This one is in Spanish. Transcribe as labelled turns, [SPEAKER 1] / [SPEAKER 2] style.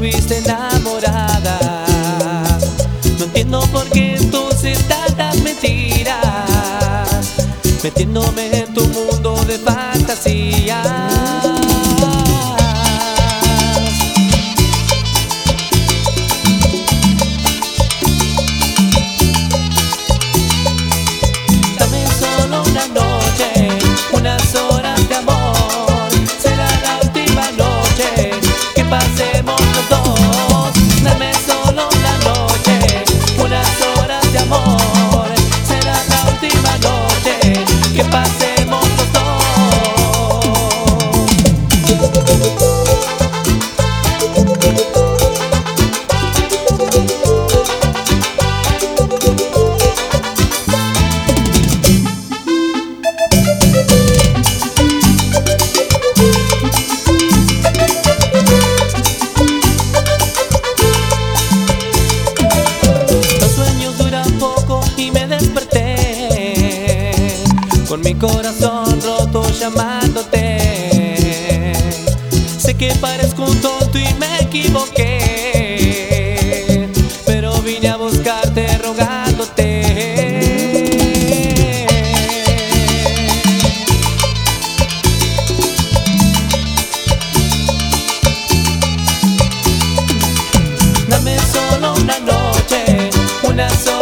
[SPEAKER 1] estuviste enamorada. No entiendo por qué entonces tantas mentiras, metiéndome en tu mundo de fantasía. Dame solo una noche, unas horas de amor. Será la última noche que pasemos los dos. Dame solo una noche, unas horas de amor. Será la última noche que pasemos los dos. Con mi corazón roto llamándote. Sé que parezco un tonto y me equivoqué, pero vine a buscarte rogándote. Dame solo una noche, unas horas